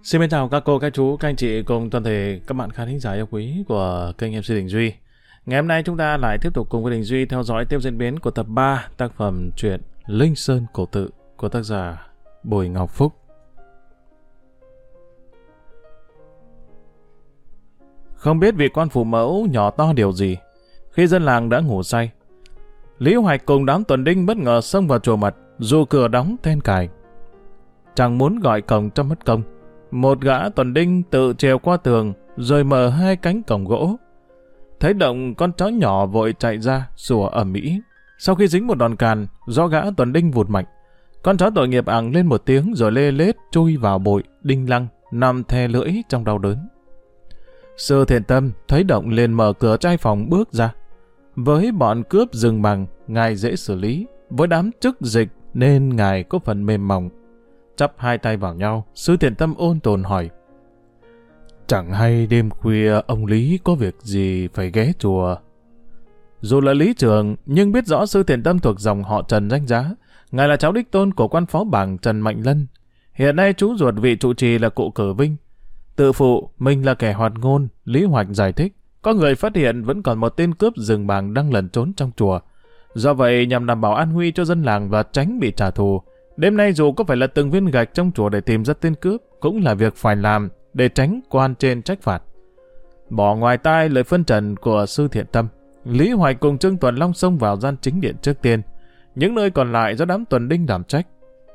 Xin chào các cô, các chú, các anh chị cùng toàn thể các bạn khán thính giả yêu quý của kênh MC Đình Duy. Ngày hôm nay chúng ta lại tiếp tục cùng với Đình Duy theo dõi tiếp diễn biến của tập 3 tác phẩm truyện Linh Sơn Cổ Tự của tác giả Bùi Ngọc Phúc. Không biết vị quan phủ mẫu nhỏ to điều gì, khi dân làng đã ngủ say, Lý Hoạch cùng đám tuần đinh bất ngờ xông vào chùa mật, dù cửa đóng then cài. Chẳng muốn gọi cổng cho mất công, một gã tuần đinh tự trèo qua tường rồi mở hai cánh cổng gỗ. Thấy động, con chó nhỏ vội chạy ra sủa ầm ĩ. Sau khi dính một đòn càn do gã tuần đinh vụt mạnh, con chó tội nghiệp ẳng lên một tiếng rồi lê lết chui vào bụi đinh lăng, nằm thè lưỡi trong đau đớn. Sư Thiện Tâm thấy động liền mở cửa trai phòng bước ra. Với bọn cướp rừng bằng, ngài dễ xử lý, với đám chức dịch nên ngài có phần mềm mỏng. Chắp hai tay vào nhau, Sư Thiện Tâm ôn tồn hỏi: Chẳng hay đêm khuya ông Lý có việc gì phải ghé chùa? Dù là lý trưởng, nhưng biết rõ Sư Thiện Tâm thuộc dòng họ Trần danh giá. Ngài là cháu đích tôn của quan phó bảng Trần Mạnh Lân. Hiện nay chú ruột vị trụ trì là cụ Cử Vinh. Tự phụ mình là kẻ hoạt ngôn, Lý Hoạch giải thích. Có người phát hiện vẫn còn một tên cướp rừng bàng đang lẩn trốn trong chùa. Do vậy nhằm đảm bảo an nguy cho dân làng và tránh bị trả thù, đêm nay dù có phải là từng viên gạch trong chùa để tìm ra tên cướp cũng là việc phải làm để tránh quan trên trách phạt. Bỏ ngoài tai lời phân trần của Sư Thiện Tâm, Lý Hoạch cùng Trương Tuần Long xông vào gian chính điện trước tiên. Những nơi còn lại do đám tuần đinh đảm trách.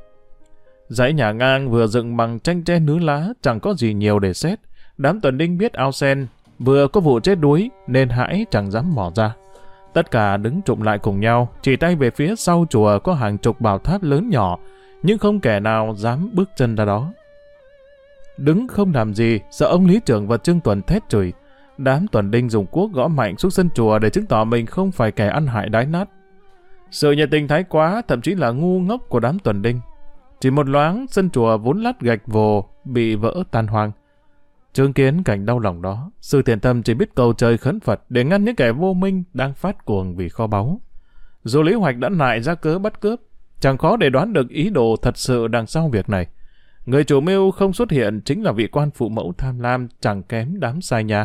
Dãy nhà ngang vừa dựng bằng tranh tre nứa lá, chẳng có gì nhiều để xét. Đám tuần đinh biết ao sen vừa có vụ chết đuối nên hãi chẳng dám mò ra. Tất cả đứng trụm lại cùng nhau, chỉ tay về phía sau chùa có hàng chục bảo tháp lớn nhỏ, nhưng không kẻ nào dám bước chân ra đó. Đứng không làm gì, sợ ông Lý Trưởng và Trương Tuần thét chửi. Đám tuần đinh dùng cuốc gõ mạnh xuống sân chùa để chứng tỏ mình không phải kẻ ăn hại đái nát. Sự nhiệt tình thái quá, thậm chí là ngu ngốc của đám tuần đinh. Chỉ một loáng, sân chùa vốn lát gạch vồ bị vỡ tan hoang. Chứng kiến cảnh đau lòng đó, Sư Thiện Tâm chỉ biết cầu trời khấn Phật để ngăn những kẻ vô minh đang phát cuồng vì kho báu. Dù Lý Hoạch đã nại ra cớ bắt cướp, chẳng khó để đoán được ý đồ thật sự đằng sau việc này. Người chủ mưu không xuất hiện chính là vị quan phụ mẫu tham lam chẳng kém đám sai nhà.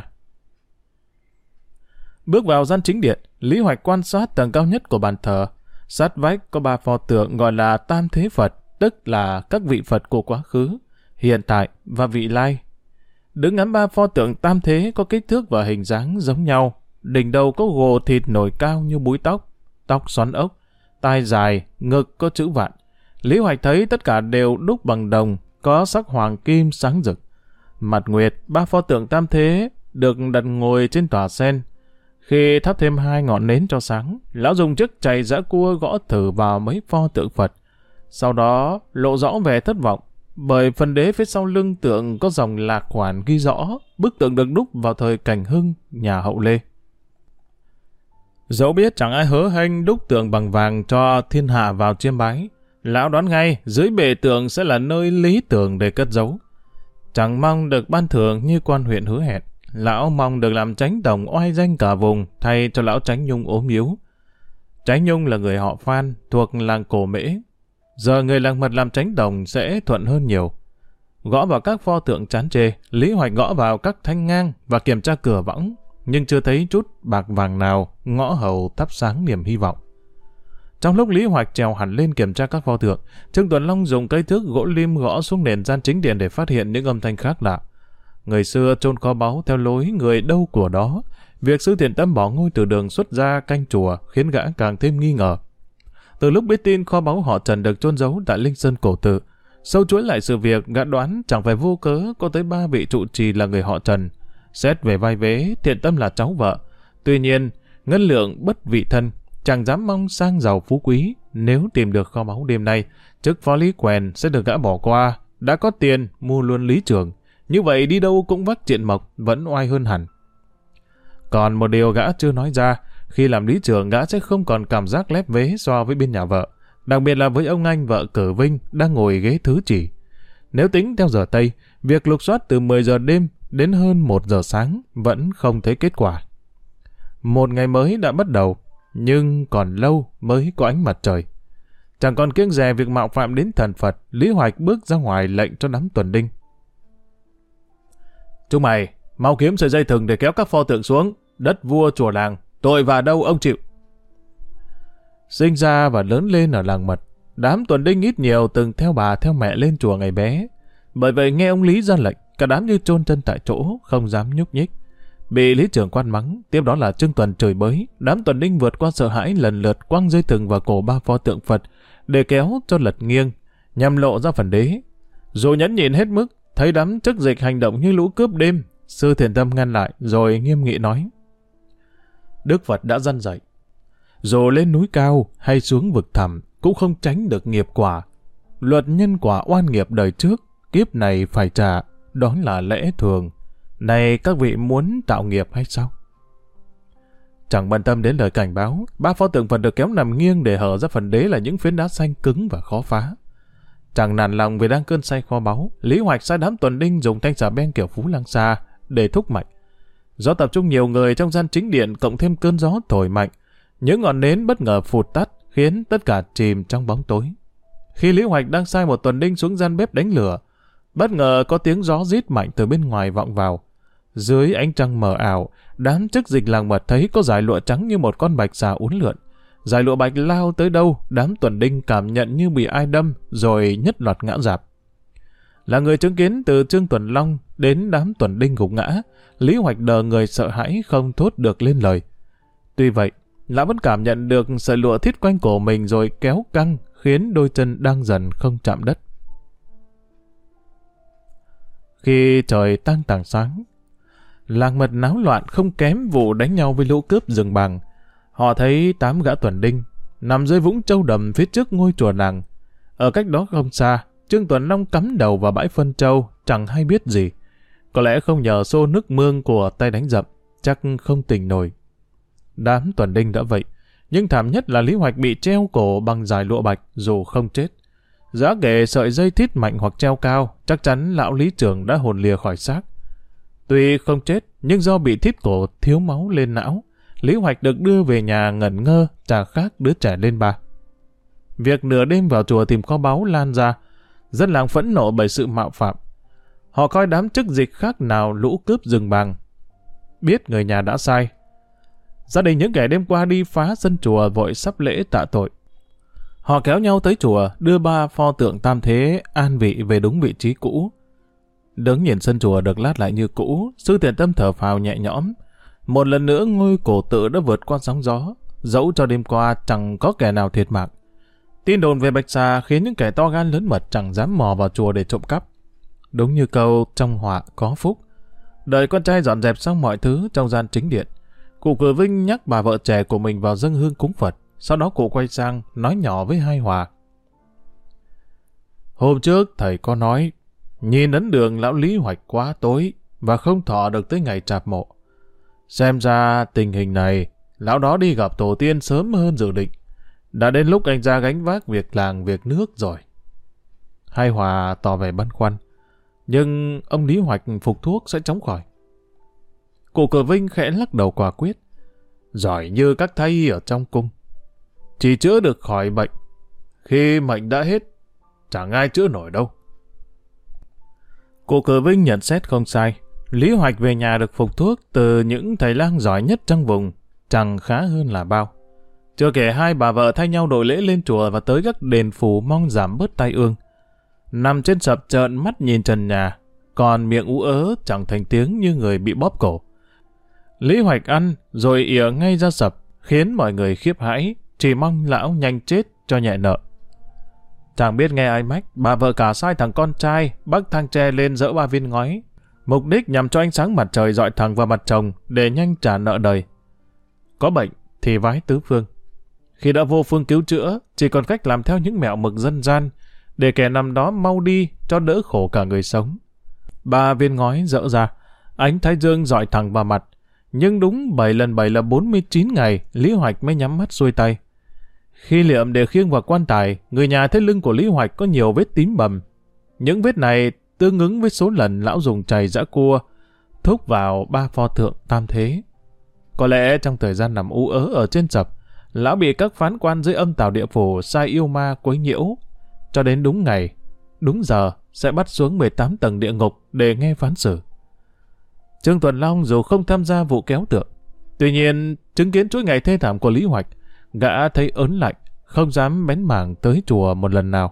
Bước vào gian chính điện, Lý Hoạch quan sát tầng cao nhất của bàn thờ. Sát vách có 3 pho tượng gọi là Tam Thế Phật, tức là các vị Phật của quá khứ, hiện tại và vị lai. Đứng ngắm 3 pho tượng tam thế có kích thước và hình dáng giống nhau. Đỉnh đầu có gồ thịt nổi cao như búi tóc, tóc xoắn ốc, tai dài, ngực có chữ vạn. Lý Hoạch thấy tất cả đều đúc bằng đồng, có sắc hoàng kim sáng rực. Mặt nguyệt, 3 pho tượng tam thế được đặt ngồi trên tòa sen. Khi thắp thêm 2 ngọn nến cho sáng, lão dùng chiếc chày giã cua gõ thử vào mấy pho tượng Phật. Sau đó lộ rõ vẻ thất vọng, bởi phần đế phía sau lưng tượng có dòng lạc khoản ghi rõ bức tượng được đúc vào thời Cảnh Hưng, nhà Hậu Lê. Dẫu biết chẳng ai hớ hênh đúc tượng bằng vàng cho thiên hạ vào chiêm bái, lão đoán ngay dưới bệ tượng sẽ là nơi lý tưởng để cất giấu. Chẳng mong được ban thưởng như quan huyện hứa hẹn, lão mong được làm chánh tổng oai danh cả vùng thay cho lão Chánh Nhung ốm yếu. Chánh Nhung là người họ Phan thuộc làng Cổ Mễ. Giờ người làng Mật làm chánh tổng sẽ thuận hơn nhiều. Gõ vào các pho tượng chán chê, Lý Hoạch gõ vào các thanh ngang và kiểm tra cửa võng, nhưng chưa thấy chút bạc vàng nào ngõ hầu thắp sáng niềm hy vọng. Trong lúc Lý Hoạch trèo hẳn lên kiểm tra các pho tượng, Trương Tuần Long dùng cây thước gỗ lim gõ xuống nền gian chính điện để phát hiện những âm thanh khác lạ. Người xưa chôn kho báu theo lối người đâu của đó. Việc Sư Thiện Tâm bỏ ngôi từ đường xuất ra canh chùa khiến gã càng thêm nghi ngờ. Từ lúc biết tin kho báu họ Trần được chôn giấu tại Linh Sơn Cổ Tự, sâu chuỗi lại sự việc, gã đoán chẳng phải vô cớ có tới 3 vị trụ trì là người họ Trần. Xét về vai vế, Thiện Tâm là cháu vợ. Tuy nhiên, ngân lượng bất vị thân, chẳng dám mong sang giàu phú quý. Nếu tìm được kho báu đêm nay, chức phó lý quèn sẽ được gã bỏ qua. Đã có tiền, mua luôn lý trưởng. Như vậy đi đâu cũng vác triện mộc, vẫn oai hơn hẳn. Còn một điều gã chưa nói ra, khi làm lý trưởng gã sẽ không còn cảm giác lép vế so với bên nhà vợ, đặc biệt là với ông anh vợ Cử Vinh đang ngồi ghế thứ chỉ. Nếu tính theo giờ Tây, việc lục soát từ 10 giờ đêm đến hơn 1 giờ sáng vẫn không thấy kết quả. Một ngày mới đã bắt đầu, nhưng còn lâu mới có ánh mặt trời. Chẳng còn kiêng dè việc mạo phạm đến thần Phật, Lý Hoạch bước ra ngoài lệnh cho đám tuần đinh. Chúng mày, mau kiếm sợi dây thừng để kéo các pho tượng xuống. Đất vua chùa làng, tội và đâu ông chịu. Sinh ra và lớn lên ở làng Mật, đám tuần đinh ít nhiều từng theo bà theo mẹ lên chùa ngày bé. Bởi vậy nghe ông Lý ra lệnh, cả đám như chôn chân tại chỗ, không dám nhúc nhích. Bị Lý trưởng quan mắng, tiếp đó là Trương Tuần chửi bới. Đám tuần đinh vượt qua sợ hãi lần lượt quăng dây thừng vào cổ 3 pho tượng Phật để kéo cho lật nghiêng, nhằm lộ ra phần đế. Dù nhẫn nhịn hết mức, thấy đám chức dịch hành động như lũ cướp đêm, Sư Thiền Tâm ngăn lại rồi nghiêm nghị nói: Đức Phật đã răn dạy, dù lên núi cao hay xuống vực thẳm cũng không tránh được nghiệp quả. Luật nhân quả oan nghiệp đời trước, kiếp này phải trả, đó là lẽ thường. Này các vị muốn tạo nghiệp hay sao? Chẳng bận tâm đến lời cảnh báo, 3 pho tượng Phật được kéo nằm nghiêng để hở ra phần đế là những phiến đá xanh cứng và khó phá. Chẳng nản lòng vì đang cơn say kho báu, Lý Hoạch sai đám tuần đinh dùng thanh xà beng kiểu Phú Lang Sa để thúc mạnh. Do tập trung nhiều người trong gian chính điện cộng thêm cơn gió thổi mạnh, những ngọn nến bất ngờ phụt tắt khiến tất cả chìm trong bóng tối. Khi Lý Hoạch đang sai một tuần đinh xuống gian bếp đánh lửa, bất ngờ có tiếng gió rít mạnh từ bên ngoài vọng vào. Dưới ánh trăng mờ ảo, đám chức dịch làng Mật thấy có dải lụa trắng như một con bạch xà uốn lượn. Dải lụa bạch lao tới đâu, đám tuần đinh cảm nhận như bị ai đâm, rồi nhất loạt ngã rạp. Là người chứng kiến từ Trương Tuần Long đến đám tuần đinh gục ngã, Lý Hoạch đờ người sợ hãi không thốt được lên lời. Tuy vậy, lão vẫn cảm nhận được sợi lụa thít quanh cổ mình rồi kéo căng, khiến đôi chân đang dần không chạm đất. Khi trời tang tảng sáng, làng Mật náo loạn không kém vụ đánh nhau với lũ cướp rừng bằng. Họ thấy 8 gã tuần đinh nằm dưới vũng trâu đầm phía trước ngôi chùa làng. Ở cách đó không xa, Trương Tuần Long cắm đầu vào bãi phân trâu, chẳng hay biết gì. Có lẽ không nhờ xô nước mương của tay đánh dậm, chắc không tỉnh nổi. Đám tuần đinh đã vậy, nhưng thảm nhất là Lý Hoạch bị treo cổ bằng dải lụa bạch dù không chết. Giá kể sợi dây thít mạnh hoặc treo cao, chắc chắn lão Lý trưởng đã hồn lìa khỏi xác. Tuy không chết, nhưng do bị thít cổ thiếu máu lên não, Lý Hoạch được đưa về nhà ngẩn ngơ, chả khác đứa trẻ lên 3. Việc nửa đêm vào chùa tìm kho báu lan ra, dân làng phẫn nộ bởi sự mạo phạm. Họ coi đám chức dịch khác nào lũ cướp rừng bằng. Biết người nhà đã sai, gia đình những kẻ đêm qua đi phá sân chùa vội sắp lễ tạ tội. Họ kéo nhau tới chùa, đưa 3 pho tượng tam thế an vị về đúng vị trí cũ. Đứng nhìn sân chùa được lát lại như cũ, Sư Thiền Tâm thở phào nhẹ nhõm. Một lần nữa ngôi cổ tự đã vượt qua sóng gió, dẫu cho đêm qua chẳng có kẻ nào thiệt mạng. Tin đồn về Bạch Xà khiến những kẻ to gan lớn mật chẳng dám mò vào chùa để trộm cắp. Đúng như câu trong họa có phúc. Đợi con trai dọn dẹp xong mọi thứ trong gian chính điện, cụ Cử Vinh nhắc bà vợ trẻ của mình vào dâng hương cúng Phật. Sau đó cụ quay sang nói nhỏ với Hai Hòa: Hôm trước thầy có nói, nhìn ấn đường lão Lý Hoạch quá tối và không thọ được tới ngày trạp mộ. Xem ra tình hình này, lão đó đi gặp tổ tiên sớm hơn dự định. Đã đến lúc anh ra gánh vác việc làng việc nước rồi. Hai Hòa tỏ vẻ băn khoăn, nhưng ông Lý Hoạch phục thuốc sẽ chóng khỏi. Cụ Cử Vinh khẽ lắc đầu quả quyết: Giỏi như các thái y ở trong cung, chỉ chữa được khỏi bệnh. Khi mệnh đã hết, chẳng ai chữa nổi đâu. Cụ Cử Vinh nhận xét không sai. Lý Hoạch về nhà được phục thuốc từ những thầy lang giỏi nhất trong vùng, chẳng khá hơn là bao. Chưa kể hai bà vợ thay nhau đội lễ lên chùa và tới các đền phủ mong giảm bớt tai ương. Nằm trên sập trợn mắt nhìn trần nhà, còn miệng ú ớ chẳng thành tiếng như người bị bóp cổ. Lý Hoạch ăn rồi ỉa ngay ra sập, khiến mọi người khiếp hãi, chỉ mong lão nhanh chết cho nhẹ nợ. Chẳng biết nghe ai mách, bà vợ cả sai thằng con trai bắc thang tre lên dỡ 3 viên ngói, mục đích nhằm cho ánh sáng mặt trời dọi thẳng vào mặt chồng để nhanh trả nợ đời. Có bệnh thì vái tứ phương. Khi đã vô phương cứu chữa, chỉ còn cách làm theo những mẹo mực dân gian để kẻ nằm đó mau đi cho đỡ khổ cả người sống. 3 viên ngói dỡ ra, ánh thái dương dọi thẳng vào mặt, nhưng đúng 7 lần 7 là 49 ngày, Lý Hoạch mới nhắm mắt xuôi tay. Khi liệm để khiêng vào quan tài, người nhà thấy lưng của Lý Hoạch có nhiều vết tím bầm. Những vết này tương ứng với số lần lão dùng chày giã cua thúc vào 3 pho tượng tam thế. Có lẽ trong thời gian nằm ú ớ ở trên sập, lão bị các phán quan dưới âm tào địa phủ sai yêu ma quấy nhiễu, cho đến đúng ngày, đúng giờ sẽ bắt xuống 18 tầng địa ngục để nghe phán xử. Trương Tuần Long dù không tham gia vụ kéo tượng, tuy nhiên chứng kiến chuỗi ngày thê thảm của Lý Hoạch, gã thấy ớn lạnh, không dám bén mảng tới chùa một lần nào.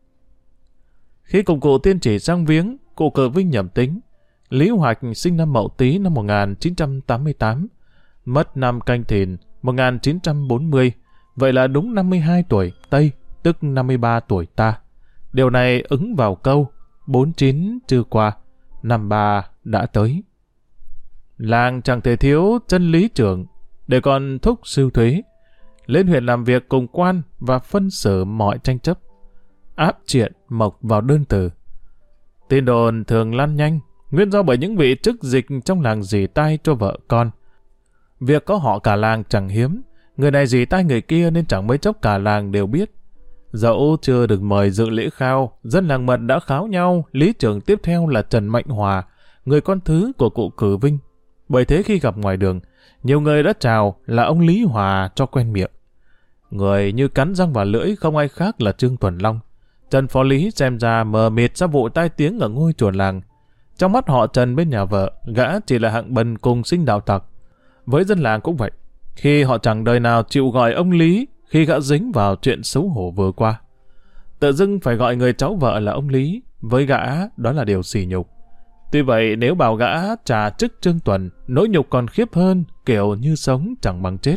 Khi cùng cụ Tiên Chỉ sang viếng, cụ Cờ Vinh nhẩm tính, Lý Hoạch sinh năm Mậu Tý năm 1988, mất năm Canh Thìn 1940, vậy là đúng 52 tuổi Tây, tức 53 tuổi ta. Điều này ứng vào câu 49 chưa qua, 53 đã tới. Làng chẳng thể thiếu chân lý trưởng để còn thúc sư thuế, lên huyện làm việc cùng quan và phân xử mọi tranh chấp, áp triện mộc vào đơn từ. Tin đồn thường lan nhanh, nguyên do bởi những vị chức dịch trong làng dì tai cho vợ con. Việc có họ cả làng chẳng hiếm, người này dì tai người kia nên chẳng mấy chốc cả làng đều biết. Dẫu chưa được mời dự lễ khao, dân làng Mật đã kháo nhau lý trưởng tiếp theo là Trần Mạnh Hòa, người con thứ của cụ Cử Vinh. Bởi thế khi gặp ngoài đường, nhiều người đã chào là ông Lý Hòa cho quen miệng. Người như cắn răng vào lưỡi không ai khác là Trương Tuần Long. Trần Phó Lý xem ra mờ mịt sau vụ tai tiếng ở ngôi chùa làng. Trong mắt họ Trần bên nhà vợ, gã chỉ là hạng bần cùng sinh đạo tặc. Với dân làng cũng vậy, khi họ chẳng đời nào chịu gọi ông Lý khi gã dính vào chuyện xấu hổ vừa qua. Tự dưng phải gọi người cháu vợ là ông Lý, với gã đó là điều sỉ nhục. Tuy vậy nếu bảo gã trả chức Trương Tuần, nỗi nhục còn khiếp hơn, kiểu như sống chẳng bằng chết.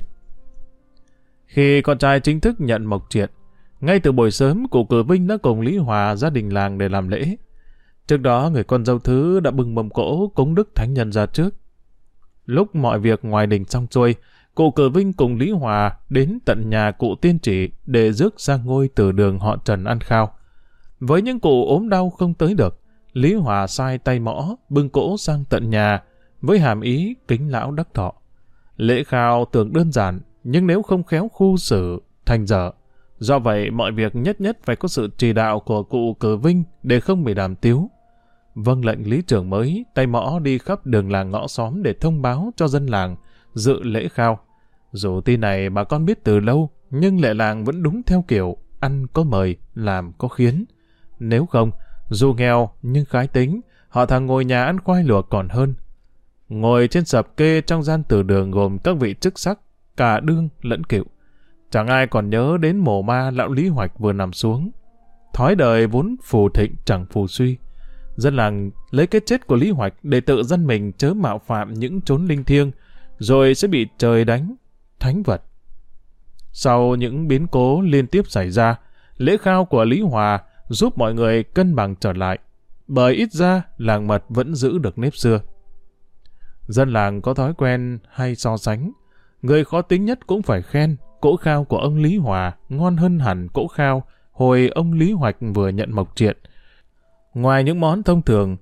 Khi con trai chính thức nhận mộc triện, ngay từ buổi sớm cụ Cử Vinh đã cùng Lý Hòa gia đình làng để làm lễ. Trước đó người con dâu thứ đã bưng mâm cỗ cúng đức thánh nhân ra trước. Lúc mọi việc ngoài đình xong xuôi, cụ Cử Vinh cùng Lý Hòa đến tận nhà cụ Tiên Chỉ để rước sang ngôi từ đường họ Trần ăn khao. Với những cụ ốm đau không tới được, Lý Hòa sai tay mõ bưng cỗ sang tận nhà với hàm ý kính lão đắc thọ. Lễ khao tưởng đơn giản, nhưng nếu không khéo khu xử thành dở. Do vậy mọi việc nhất nhất phải có sự chỉ đạo của cụ Cử Vinh để không bị đàm tiếu. Vâng lệnh lý trưởng mới tay mõ đi khắp đường làng ngõ xóm để thông báo cho dân làng dự lễ khao. Dù tin này bà con biết từ lâu, nhưng lệ làng vẫn đúng theo kiểu ăn có mời, làm có khiến. Nếu không, dù nghèo nhưng khái tính, họ thà ngồi nhà ăn khoai luộc còn hơn. Ngồi trên sập kê trong gian từ đường gồm các vị chức sắc, cả đương lẫn cựu. Chẳng ai còn nhớ đến mồ ma lão Lý Hoạch vừa nằm xuống. Thói đời vốn phù thịnh chẳng phù suy. Dân làng lấy cái chết của Lý Hoạch để tự dân mình chớ mạo phạm những chốn linh thiêng, rồi sẽ bị trời đánh, thánh vật. Sau những biến cố liên tiếp xảy ra, lễ khao của Lý Hòa giúp mọi người cân bằng trở lại, bởi ít ra làng Mật vẫn giữ được nếp xưa. Dân làng có thói quen hay so sánh, người khó tính nhất cũng phải khen cỗ khao của ông Lý Hòa ngon hơn hẳn cỗ khao hồi ông Lý Hoạch vừa nhận mộc triện. Ngoài những món thông thường,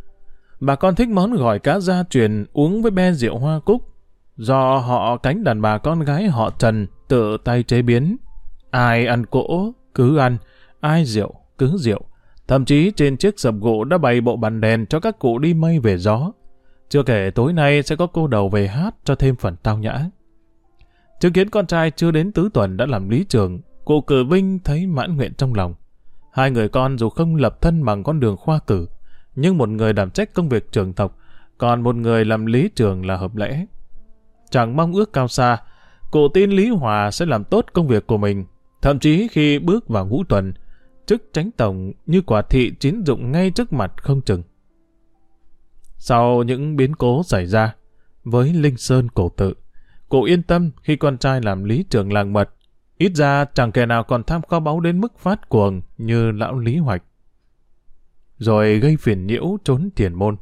bà con thích món gỏi cá gia truyền uống với be rượu hoa cúc, do họ cánh đàn bà con gái họ Trần tự tay chế biến. Ai ăn cỗ cứ ăn, ai rượu cứ rượu. Thậm chí trên chiếc sập gỗ đã bày bộ bàn đèn cho các cụ đi mây về gió. Chưa kể tối nay sẽ có cô đầu về hát cho thêm phần tao nhã. Chứng kiến con trai chưa đến tứ tuần đã làm lý trưởng, cụ Cử Vinh thấy mãn nguyện trong lòng. Hai người con dù không lập thân bằng con đường khoa cử, nhưng một người đảm trách công việc trưởng tộc, còn một người làm lý trưởng là hợp lẽ. Chẳng mong ước cao xa, cụ tin Lý Hòa sẽ làm tốt công việc của mình. Thậm chí khi bước vào ngũ tuần, chức chánh tổng như quả thị chín dụng ngay trước mặt không chừng. Sau những biến cố xảy ra với Linh Sơn cổ tự, cụ yên tâm khi con trai làm lý trưởng làng Mật. Ít ra chẳng kẻ nào còn tham kho báu đến mức phát cuồng như lão Lý Hoạch, rồi gây phiền nhiễu trốn thiền môn.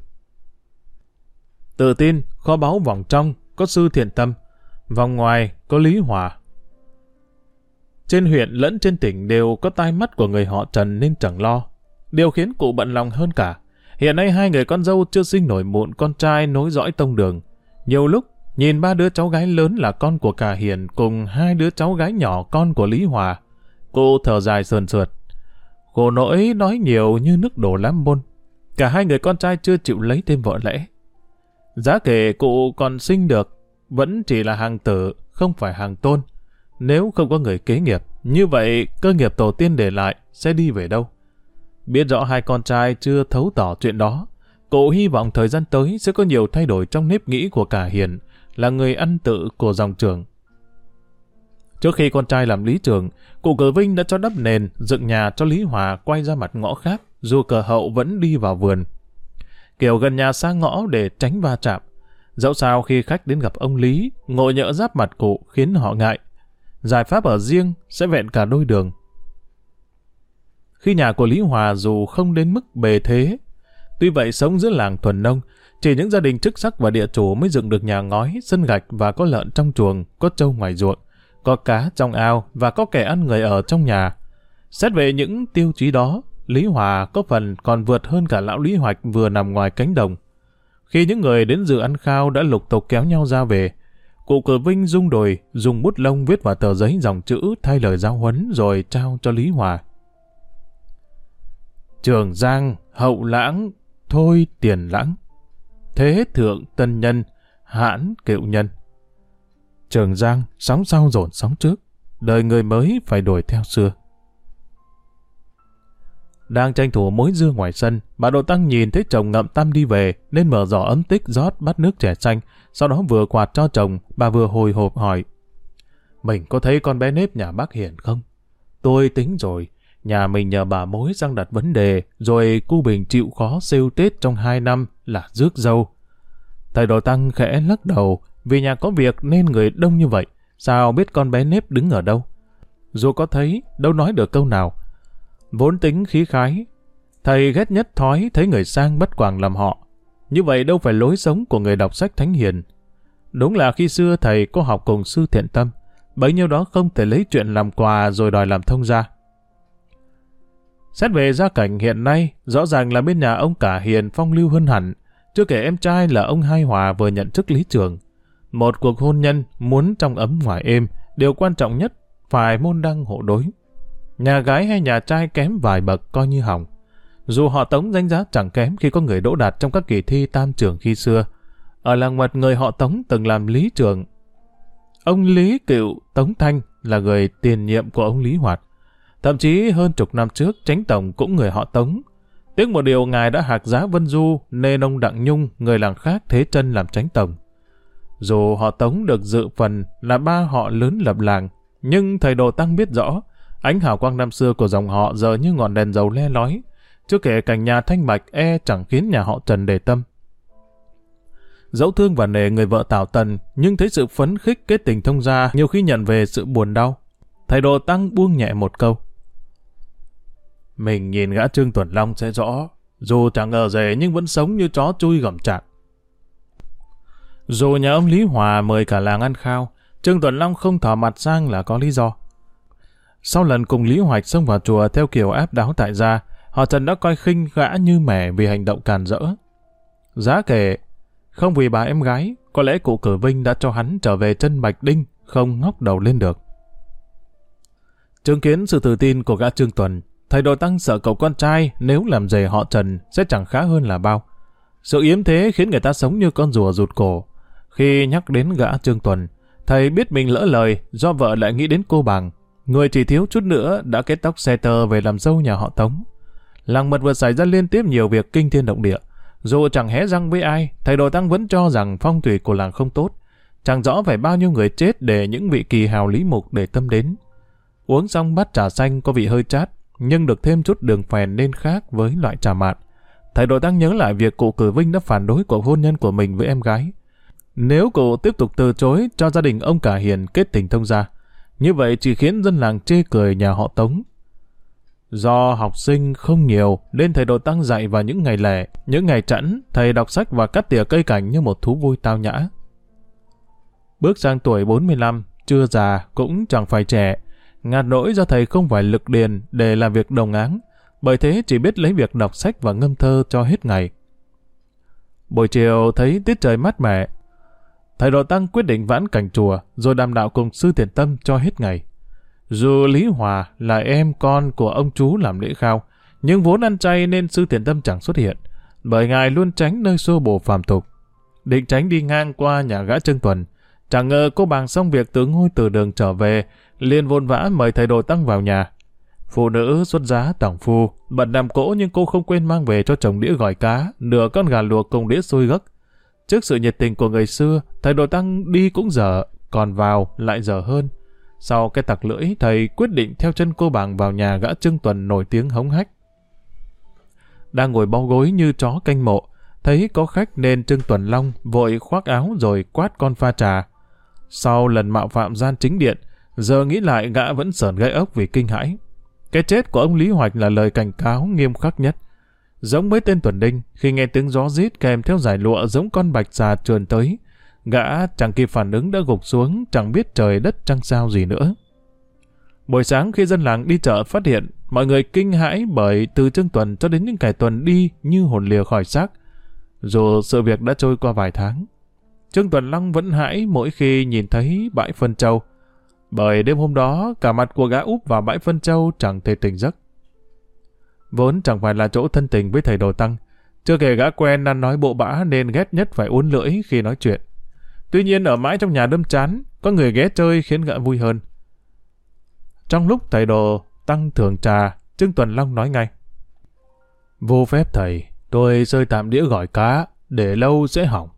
Tự tin, kho báu vòng trong có sư Thiện Tâm, vòng ngoài có Lý Hòa. Trên huyện lẫn trên tỉnh đều có tai mắt của người họ Trần nên chẳng lo. Điều khiến cụ bận lòng hơn cả, hiện nay hai người con dâu chưa sinh nổi mụn con trai nối dõi tông đường. Nhiều lúc nhìn ba đứa cháu gái lớn là con của cả Hiền cùng hai đứa cháu gái nhỏ con của Lý Hòa, cô thở dài sườn sượt. Khổ nỗi nói nhiều như nước đổ lắm môn. Cả hai người con trai chưa chịu lấy thêm vợ lẽ. Giá kể cụ còn sinh được, vẫn chỉ là hàng tử, không phải hàng tôn. Nếu không có người kế nghiệp, như vậy cơ nghiệp tổ tiên để lại sẽ đi về đâu? Biết rõ hai con trai chưa thấu tỏ chuyện đó, Cụ hy vọng thời gian tới sẽ có nhiều thay đổi trong nếp nghĩ của cả Hiền, là người ăn tự của dòng Trường. Trước khi con trai làm lý trường, cụ Cử Vinh đã cho đắp nền, dựng nhà cho Lý Hòa quay ra mặt ngõ khác, dù cờ hậu vẫn đi vào vườn. Kiểu gần nhà xa ngõ để tránh va chạm. Dẫu sao khi khách đến gặp ông Lý, ngộ nhỡ giáp mặt cụ khiến họ ngại. Giải pháp ở riêng sẽ vẹn cả đôi đường. Khi nhà của Lý Hòa dù không đến mức bề thế, tuy vậy sống giữa làng thuần nông, chỉ những gia đình chức sắc và địa chủ mới dựng được nhà ngói, sân gạch và có lợn trong chuồng, có trâu ngoài ruộng, có cá trong ao và có kẻ ăn người ở trong nhà. Xét về những tiêu chí đó, Lý Hòa có phần còn vượt hơn cả lão Lý Hoạch vừa nằm ngoài cánh đồng. Khi những người đến dự ăn khao đã lục tục kéo nhau ra về, cụ Cử Vinh rung đùi, dùng bút lông viết vào tờ giấy dòng chữ thay lời giáo huấn rồi trao cho Lý Hòa. Trường Giang, hậu lãng, thôi tiền lãng. Thế thượng tân nhân, hãn kiệu nhân. Trường Giang, sóng sau dồn sóng trước, đời người mới phải đổi theo xưa. Đang tranh thủ mối dưa ngoài sân, bà Độ Tăng nhìn thấy chồng ngậm tăm đi về, nên mở giỏ ấm tích rót bát nước chè xanh, sau đó vừa quạt cho chồng, bà vừa hồi hộp hỏi. Mình có thấy con bé nếp nhà bác Hiền không? Tôi tính rồi, nhà mình nhờ bà mối sang đặt vấn đề, rồi cu Bình chịu khó xêu Tết trong 2 năm là rước dâu. Thầy Độ Tăng khẽ lắc đầu, vì nhà có việc nên người đông như vậy, sao biết con bé nếp đứng ở đâu? Dù có thấy, đâu nói được câu nào. Vốn tính khí khái, thầy ghét nhất thói thấy người sang bắt quàng làm họ. Như vậy đâu phải lối sống của người đọc sách thánh hiền. Đúng là khi xưa thầy có học cùng sư Thiện Tâm, bấy nhiêu đó không thể lấy chuyện làm quà rồi đòi làm thông gia. Xét về gia cảnh hiện nay, rõ ràng là bên nhà ông Cả Hiền phong lưu hơn hẳn, chưa kể em trai là ông Hai Hòa vừa nhận chức lý trưởng. Một cuộc hôn nhân muốn trong ấm ngoài êm, điều quan trọng nhất phải môn đăng hộ đối. Nhà gái hay nhà trai kém vài bậc coi như hỏng. Dù họ Tống danh giá chẳng kém khi có người đỗ đạt trong các kỳ thi tam trưởng khi xưa. Ở làng Mật người họ Tống từng làm lý trưởng. Ông Lý Cựu Tống Thanh là người tiền nhiệm của ông Lý Hoạt. Thậm chí hơn chục năm trước, Chánh Tổng cũng người họ Tống. Tiếc một điều ngài đã hạc giá Vân Du nên ông Đặng Nhung, người làng khác thế chân làm Chánh Tổng. Dù họ Tống được dự phần là ba họ lớn lập làng, nhưng thầy Độ Tăng biết rõ, ánh hào quang năm xưa của dòng họ giờ như ngọn đèn dầu le lói, chưa kể cảnh nhà thanh bạch chẳng khiến nhà họ Trần để tâm. Dẫu thương và nể người vợ Tào Tần, nhưng thấy sự phấn khích kết tình thông gia nhiều khi nhận về sự buồn đau. Thầy Độ Tăng buông nhẹ một câu. Mình nhìn gã Trương Tuần Long sẽ rõ, dù chẳng ngờ rể nhưng vẫn sống như chó chui gầm chạc. Dù nhà ông Lý Hòa mời cả làng ăn khao, Trương Tuần Long không thò mặt sang là có lý do. Sau lần cùng Lý Hoạch xông vào chùa theo kiểu áp đáo tại gia, họ Trần đã coi khinh gã như mẻ vì hành động càn rỡ. Giá kể, không vì bà em gái, có lẽ cụ Cử Vinh đã cho hắn trở về chân Bạch Đinh, không ngóc đầu lên được. Chứng kiến sự tự tin của gã Trương Tuần, thầy Độ Tăng sợ cậu con trai nếu làm rể họ Trần sẽ chẳng khá hơn là bao. Sự yếm thế khiến người ta sống như con rùa rụt cổ. Khi nhắc đến gã Trương Tuần, thầy biết mình lỡ lời do vợ lại nghĩ đến cô Bàng, người chỉ thiếu chút nữa đã kết tóc xe tơ về làm dâu nhà họ Tống. Làng Mật vừa xảy ra liên tiếp nhiều việc kinh thiên động địa. Dù chẳng hé răng với ai, thầy Độ Tăng vẫn cho rằng phong thủy của làng không tốt. Chẳng rõ phải bao nhiêu người chết để những vị kỳ hào lý mục để tâm đến. Uống xong bát trà xanh có vị hơi chát, nhưng được thêm chút đường phèn nên khác với loại trà mạn. Thầy Độ Tăng nhớ lại việc cụ Cử Vinh đã phản đối cuộc hôn nhân của mình với em gái. Nếu cụ tiếp tục từ chối cho gia đình ông Cả Hiền kết tình thông gia, như vậy chỉ khiến dân làng chê cười nhà họ Tống. Do học sinh không nhiều nên thầy Độ Tăng dạy vào những ngày lẻ, những ngày chẵn, thầy đọc sách và cắt tỉa cây cảnh như một thú vui tao nhã. Bước sang tuổi 45, chưa già cũng chẳng phải trẻ, ngạt nỗi do thầy không phải lực điền để làm việc đồng áng, bởi thế chỉ biết lấy việc đọc sách và ngâm thơ cho hết ngày. Buổi chiều thấy tiết trời mát mẻ, thầy Độ Tăng quyết định vãn cảnh chùa rồi đàm đạo cùng sư Thiện Tâm cho hết ngày. Dù Lý Hòa là em con của ông chú làm lễ khao, nhưng vốn ăn chay nên sư Thiện Tâm chẳng xuất hiện, bởi ngài luôn tránh nơi xô bồ phàm tục. Định tránh đi ngang qua nhà gã Trương Tuần, chẳng ngờ cô Bàng xong việc từ ngôi từ đường trở về, liền vội vã mời thầy Độ Tăng vào nhà. Phụ nữ xuất giá tòng phu, bận làm cỗ nhưng cô không quên mang về cho chồng đĩa gỏi cá, nửa con gà luộc cùng đĩa xôi gấc. Trước sự nhiệt tình của người xưa, thầy Đồ Tăng đi cũng dở, còn vào lại dở hơn. Sau cái tặc lưỡi, thầy quyết định theo chân cô Bàng vào nhà gã Trương Tuần nổi tiếng hống hách. Đang ngồi bó gối như chó canh mộ, thấy có khách nên Trương Tuần Long vội khoác áo rồi quát con pha trà. Sau lần mạo phạm gian chính điện, giờ nghĩ lại gã vẫn sởn gai ốc vì kinh hãi. Cái chết của ông Lý Hoạch là lời cảnh cáo nghiêm khắc nhất. Giống với tên Tuần Đinh, khi nghe tiếng gió rít kèm theo dải lụa giống con bạch xà trườn tới, gã chẳng kịp phản ứng đã gục xuống, chẳng biết trời đất trăng sao gì nữa. Buổi sáng khi dân làng đi chợ phát hiện, mọi người kinh hãi bởi từ Trương Tuần cho đến những kẻ tuần đi như hồn lìa khỏi xác. Dù sự việc đã trôi qua vài tháng, Trương Tuần Long vẫn hãi mỗi khi nhìn thấy bãi phân trâu. Bởi đêm hôm đó, cả mặt của gã úp vào bãi phân trâu chẳng thể tỉnh giấc. Vốn chẳng phải là chỗ thân tình với thầy Đồ Tăng, chưa kể gã quen ăn nói bộ bã nên ghét nhất phải uốn lưỡi khi nói chuyện. Tuy nhiên ở mãi trong nhà đâm chán, có người ghé chơi khiến gã vui hơn. Trong lúc thầy Đồ Tăng thưởng trà, Trương Tuần Long nói ngay: "Vô phép thầy, tôi xơi tạm đĩa gỏi cá, để lâu sẽ hỏng."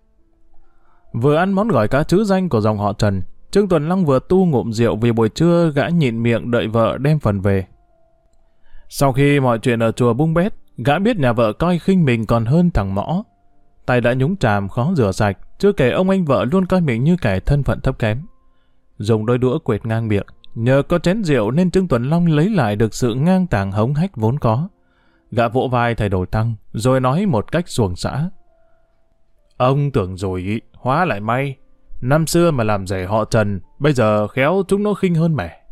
Vừa ăn món gỏi cá trứ danh của dòng họ Trần, Trương Tuần Long vừa tu ngụm rượu vì buổi trưa gã nhịn miệng đợi vợ đem phần về. Sau khi mọi chuyện ở chùa bung bét, gã biết nhà vợ coi khinh mình còn hơn thằng Mõ. Tay đã nhúng chàm khó rửa sạch, chưa kể ông anh vợ luôn coi mình như kẻ thân phận thấp kém. Dùng đôi đũa quệt ngang miệng, nhờ có chén rượu nên Trương Tuần Long lấy lại được sự ngang tàng hống hách vốn có. Gã vỗ vai thầy Đồ Tăng, rồi nói một cách xuồng xã: "Ông tưởng rồi, hóa lại may. Năm xưa mà làm rể họ Trần, bây giờ khéo chúng nó khinh hơn mẹ."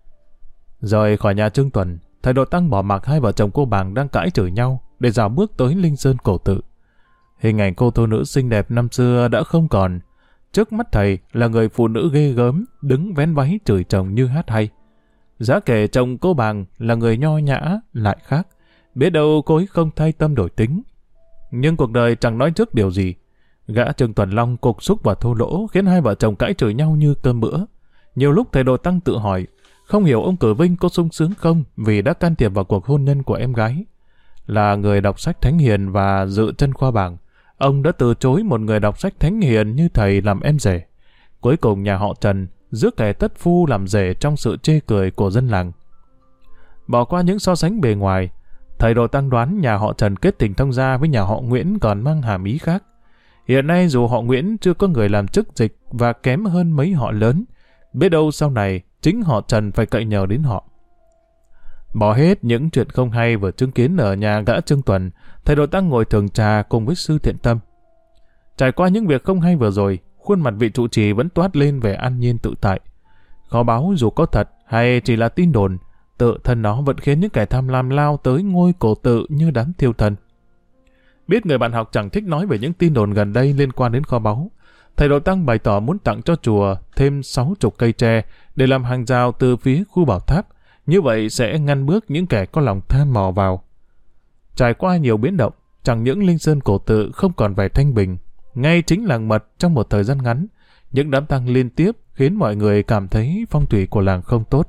Rời khỏi nhà Trương Tuần, thầy Đồ Tăng bỏ mặc hai vợ chồng cô Bàng đang cãi chửi nhau để dạo bước tới Linh Sơn Cổ Tự. Hình ảnh cô thiếu nữ xinh đẹp năm xưa đã không còn. Trước mắt thầy là người phụ nữ ghê gớm, đứng vén váy chửi chồng như hát hay. Giá kể chồng cô Bàng là người nho nhã, lại khác. Biết đâu cô ấy không thay tâm đổi tính. Nhưng cuộc đời chẳng nói trước điều gì. Gã Trương Tuần Long cục xúc và thô lỗ khiến hai vợ chồng cãi chửi nhau như cơm bữa. Nhiều lúc thầy Đồ Tăng tự hỏi, không hiểu ông Cử Vinh có sung sướng không vì đã can thiệp vào cuộc hôn nhân của em gái. Là người đọc sách thánh hiền và dự chân khoa bảng, ông đã từ chối một người đọc sách thánh hiền như thầy làm em rể. Cuối cùng nhà họ Trần rước kẻ tất phu làm rể trong sự chê cười của dân làng. Bỏ qua những so sánh bề ngoài, thầy Đồ Tăng đoán nhà họ Trần kết tình thông gia với nhà họ Nguyễn còn mang hàm ý khác. Hiện nay dù họ Nguyễn chưa có người làm chức dịch và kém hơn mấy họ lớn, biết đâu sau này chính họ Trần phải cậy nhờ đến họ. Bỏ hết những chuyện không hay vừa chứng kiến ở nhà gã Trương Tuần, thầy Đồ Tăng ngồi thưởng trà cùng với sư Thiện Tâm. Trải qua những việc không hay vừa rồi, khuôn mặt vị trụ trì vẫn toát lên vẻ an nhiên tự tại. Kho báu dù có thật hay chỉ là tin đồn, tự thân nó vẫn khiến những kẻ tham lam lao tới ngôi cổ tự như đám thiêu thân. Biết người bạn học chẳng thích nói về những tin đồn gần đây liên quan đến kho báu, thầy Đồ Tăng bày tỏ muốn tặng cho chùa thêm 60 cây tre để làm hàng rào từ phía khu bảo tháp, như vậy sẽ ngăn bước những kẻ có lòng tham mò vào. Trải qua nhiều biến động, chẳng những Linh Sơn Cổ Tự không còn vẻ thanh bình, ngay chính làng Mật trong một thời gian ngắn, những đám tang liên tiếp khiến mọi người cảm thấy phong thủy của làng không tốt.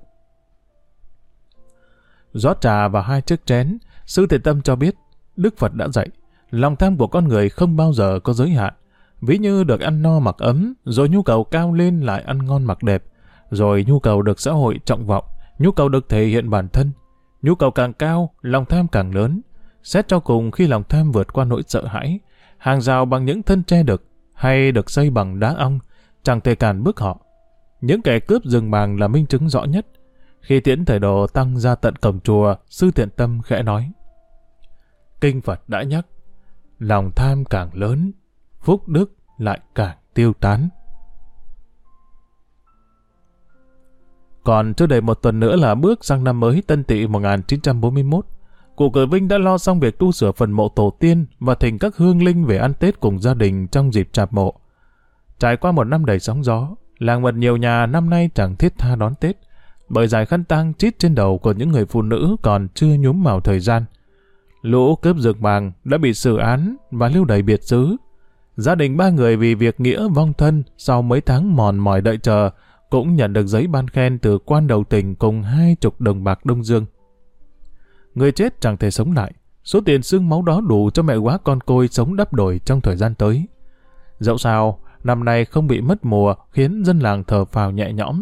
Rót trà vào 2 chiếc chén, sư Thiện Tâm cho biết Đức Phật đã dạy lòng tham của con người không bao giờ có giới hạn. Ví như được ăn no mặc ấm, rồi nhu cầu cao lên lại ăn ngon mặc đẹp, rồi nhu cầu được xã hội trọng vọng, nhu cầu được thể hiện bản thân. Nhu cầu càng cao, lòng tham càng lớn. Xét cho cùng khi lòng tham vượt qua nỗi sợ hãi, hàng rào bằng những thân tre đực hay được xây bằng đá ong, chẳng thể cản bước họ. Những kẻ cướp rừng vàng là minh chứng rõ nhất. Khi tiễn thầy Đồ Tăng ra tận cổng chùa, sư Thiện Tâm khẽ nói: Kinh Phật đã nhắc, lòng tham càng lớn, phúc đức lại càng tiêu tán. Còn chưa đầy 1 tuần nữa là bước sang năm mới Tân Tỵ 1941, cụ Cử Vinh đã lo xong việc tu sửa phần mộ tổ tiên và thỉnh các hương linh về ăn Tết cùng gia đình trong dịp Chạp Mộ. Trải qua 1 năm đầy sóng gió, làng Mật nhiều nhà năm nay chẳng thiết tha đón Tết, bởi dải khăn tang chít trên đầu của những người phụ nữ còn chưa nhuốm màu thời gian. Lũ cướp rừng vàng đã bị xử án và lưu đày biệt xứ. Gia đình 3 người vì việc nghĩa vong thân sau mấy tháng mòn mỏi đợi chờ, cũng nhận được giấy ban khen từ quan đầu tỉnh cùng 20 đồng bạc Đông Dương. Người chết chẳng thể sống lại, số tiền xương máu đó đủ cho mẹ góa con côi sống đắp đổi trong thời gian tới. Dẫu sao, năm nay không bị mất mùa khiến dân làng thở phào nhẹ nhõm.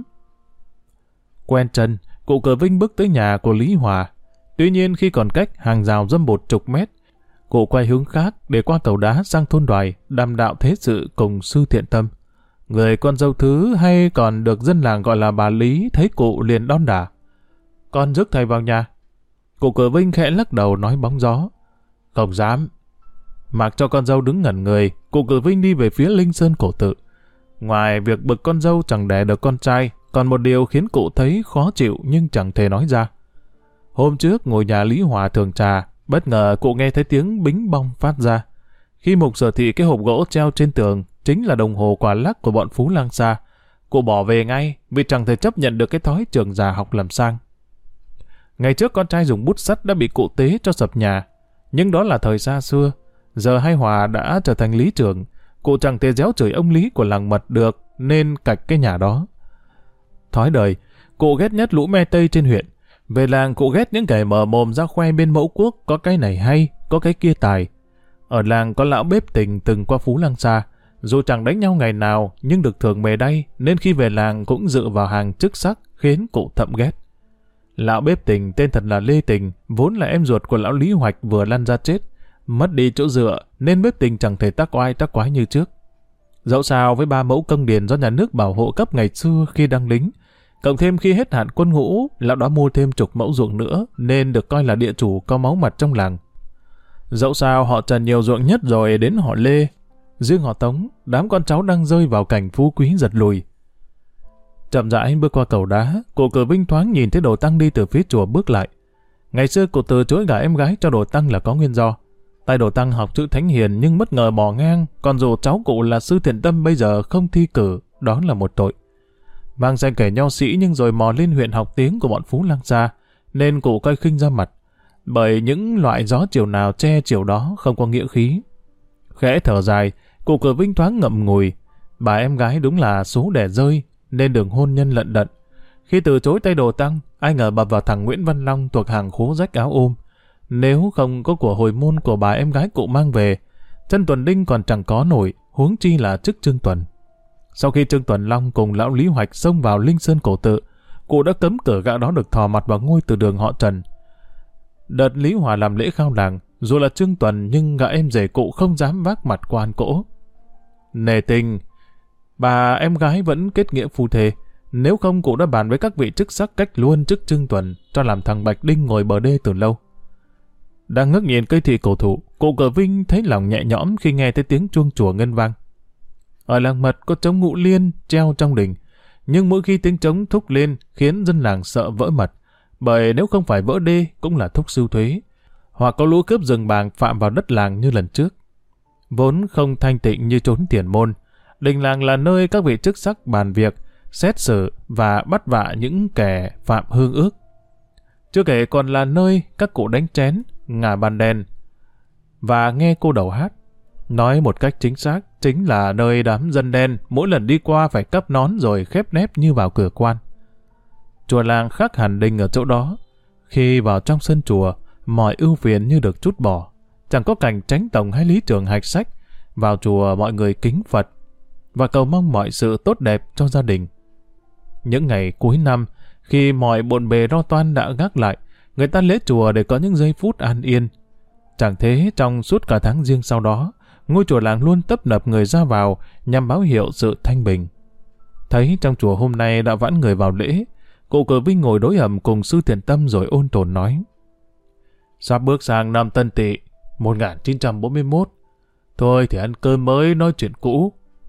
Quen chân, cụ Cờ Vinh bước tới nhà của Lý Hòa. Tuy nhiên khi còn cách hàng rào dăm 10 mét, cụ quay hướng khác để qua cầu đá sang thôn Đoài đàm đạo thế sự cùng Sư Thiện Tâm. Người con dâu thứ hay còn được dân làng gọi là bà Lý thấy cụ liền đon đả. Con rước thầy vào nhà. Cụ Cờ Vinh khẽ lắc đầu nói bóng gió. Không dám. Mặc cho con dâu đứng ngẩn người, cụ Cờ Vinh đi về phía Linh Sơn cổ tự. Ngoài việc bực con dâu chẳng đẻ được con trai, còn một điều khiến cụ thấy khó chịu nhưng chẳng thể nói ra. Hôm trước ngồi nhà Lý Hòa thưởng trà, bất ngờ cụ nghe thấy tiếng bính bong phát ra. Khi Mục Sở Thị cái hộp gỗ treo trên tường chính là đồng hồ quả lắc của bọn Phú Lang Sa, cụ bỏ về ngay vì chẳng thể chấp nhận được cái thói trường già học làm sang. Ngày trước con trai dùng bút sắt đã bị cụ tế cho sập nhà, nhưng đó là thời xa xưa. Giờ hai Hòa đã trở thành lý trưởng, cụ chẳng thể réo chửi ông Lý của làng Mật được nên cạch cái nhà đó. Thói đời, cụ ghét nhất lũ me tây trên huyện. Về làng cụ ghét những kẻ mở mồm ra khoe bên mẫu quốc có cái này hay, có cái kia tài. Ở làng có lão bếp Tình từng qua Phú Lang Sa, dù chẳng đánh nhau ngày nào nhưng được thưởng mề đay nên khi về làng cũng dựa vào hàng chức sắc khiến cụ thậm ghét. Lão bếp Tình tên thật là Lê Tình, vốn là em ruột của lão Lý Hoạch vừa lăn ra chết, mất đi chỗ dựa nên bếp Tình chẳng thể tác oai tác quái như trước. Dẫu sao với 3 mẫu công điền do nhà nước bảo hộ cấp ngày xưa khi đăng lính, cộng thêm khi hết hạn quân ngũ, lão đã mua thêm 10 mẫu ruộng nữa nên được coi là địa chủ có máu mặt trong làng. Dẫu sao họ Trần nhiều ruộng nhất rồi đến họ Lê, riêng họ Tống, đám con cháu đang rơi vào cảnh phú quý giật lùi. Chậm rãi bước qua cầu đá, cụ Cờ Vinh thoáng nhìn thấy Đồ Tăng đi từ phía chùa bước lại. Ngày xưa cụ từ chối gả em gái cho Đồ Tăng là có nguyên do. Tay Đồ Tăng học chữ thánh hiền nhưng bất ngờ bỏ ngang, còn dù cháu cụ là Sư Thiện Tâm bây giờ không thi cử, đó là một tội. Mang danh kẻ nho sĩ nhưng rồi mò lên huyện học tiếng của bọn Phú Lang Sa, nên cụ coi khinh ra mặt. Bởi những loại gió chiều nào che chiều đó không có nghĩa khí. Khẽ thở dài, cụ Cờ Vinh thoáng ngậm ngùi. Bà em gái đúng là số đẻ rơi, nên đường hôn nhân lận đận. Khi từ chối tay Đồ Tăng, ai ngờ bập vào thằng Nguyễn Văn Long thuộc hàng khố rách áo ôm. Nếu không có của hồi môn của bà em gái cụ mang về, chân Tuần Đinh còn chẳng có nổi, huống chi là chức Trương Tuần. Sau khi Trương Tuần Long cùng lão Lý Hoạch xông vào Linh Sơn cổ tự, cụ đã cấm cửa gã đó được thò mặt vào ngôi từ đường họ Trần. Đợt Lý Hòa làm lễ khao làng, dù là Trương Tuần nhưng gã em rể cụ không dám vác mặt quan cỗ. Nề tình, bà em gái vẫn kết nghĩa phu thê, nếu không cụ đã bàn với các vị chức sắc cách luôn chức Trương Tuần cho làm thằng Bạch Đinh ngồi bờ đê từ lâu. Đang ngước nhìn cây thị cổ thụ, cụ Cờ Vinh thấy lòng nhẹ nhõm khi nghe thấy tiếng chuông chùa ngân vang. Ở làng Mật có trống ngũ liên treo trong đình, nhưng mỗi khi tiếng trống thúc lên khiến dân làng sợ vỡ mật, bởi nếu không phải vỡ đê cũng là thúc sưu thuế, hoặc có lũ cướp rừng bàng phạm vào đất làng như lần trước. Vốn không thanh tịnh như chốn tiền môn, đình làng là nơi các vị chức sắc bàn việc, xét xử và bắt vạ những kẻ phạm hương ước. Chưa kể còn là nơi các cụ đánh chén, ngả bàn đèn và nghe cô đầu hát. Nói một cách chính xác, chính là nơi đám dân đen mỗi lần đi qua phải cắp nón rồi khép nép như vào cửa quan. Chùa làng khác hẳn đình ở chỗ đó. Khi vào trong sân chùa, mọi ưu phiền như được trút bỏ. Chẳng có cảnh tránh tổng hay lý trưởng hạch sách. Vào chùa mọi người kính Phật và cầu mong mọi sự tốt đẹp cho gia đình. Những ngày cuối năm, khi mọi bộn bề lo toan đã gác lại, người ta lễ chùa để có những giây phút an yên. Chẳng thế trong suốt cả tháng riêng sau đó, ngôi chùa làng luôn tấp nập người ra vào nhằm báo hiệu sự thanh bình. Thấy trong chùa hôm nay đã vãn người vào lễ, cụ Cờ Vinh ngồi đối ẩm cùng Sư Thiện Tâm rồi ôn tồn nói: sắp bước sang năm Tân Tỵ 1941, thôi thì ăn cơm mới nói chuyện cũ.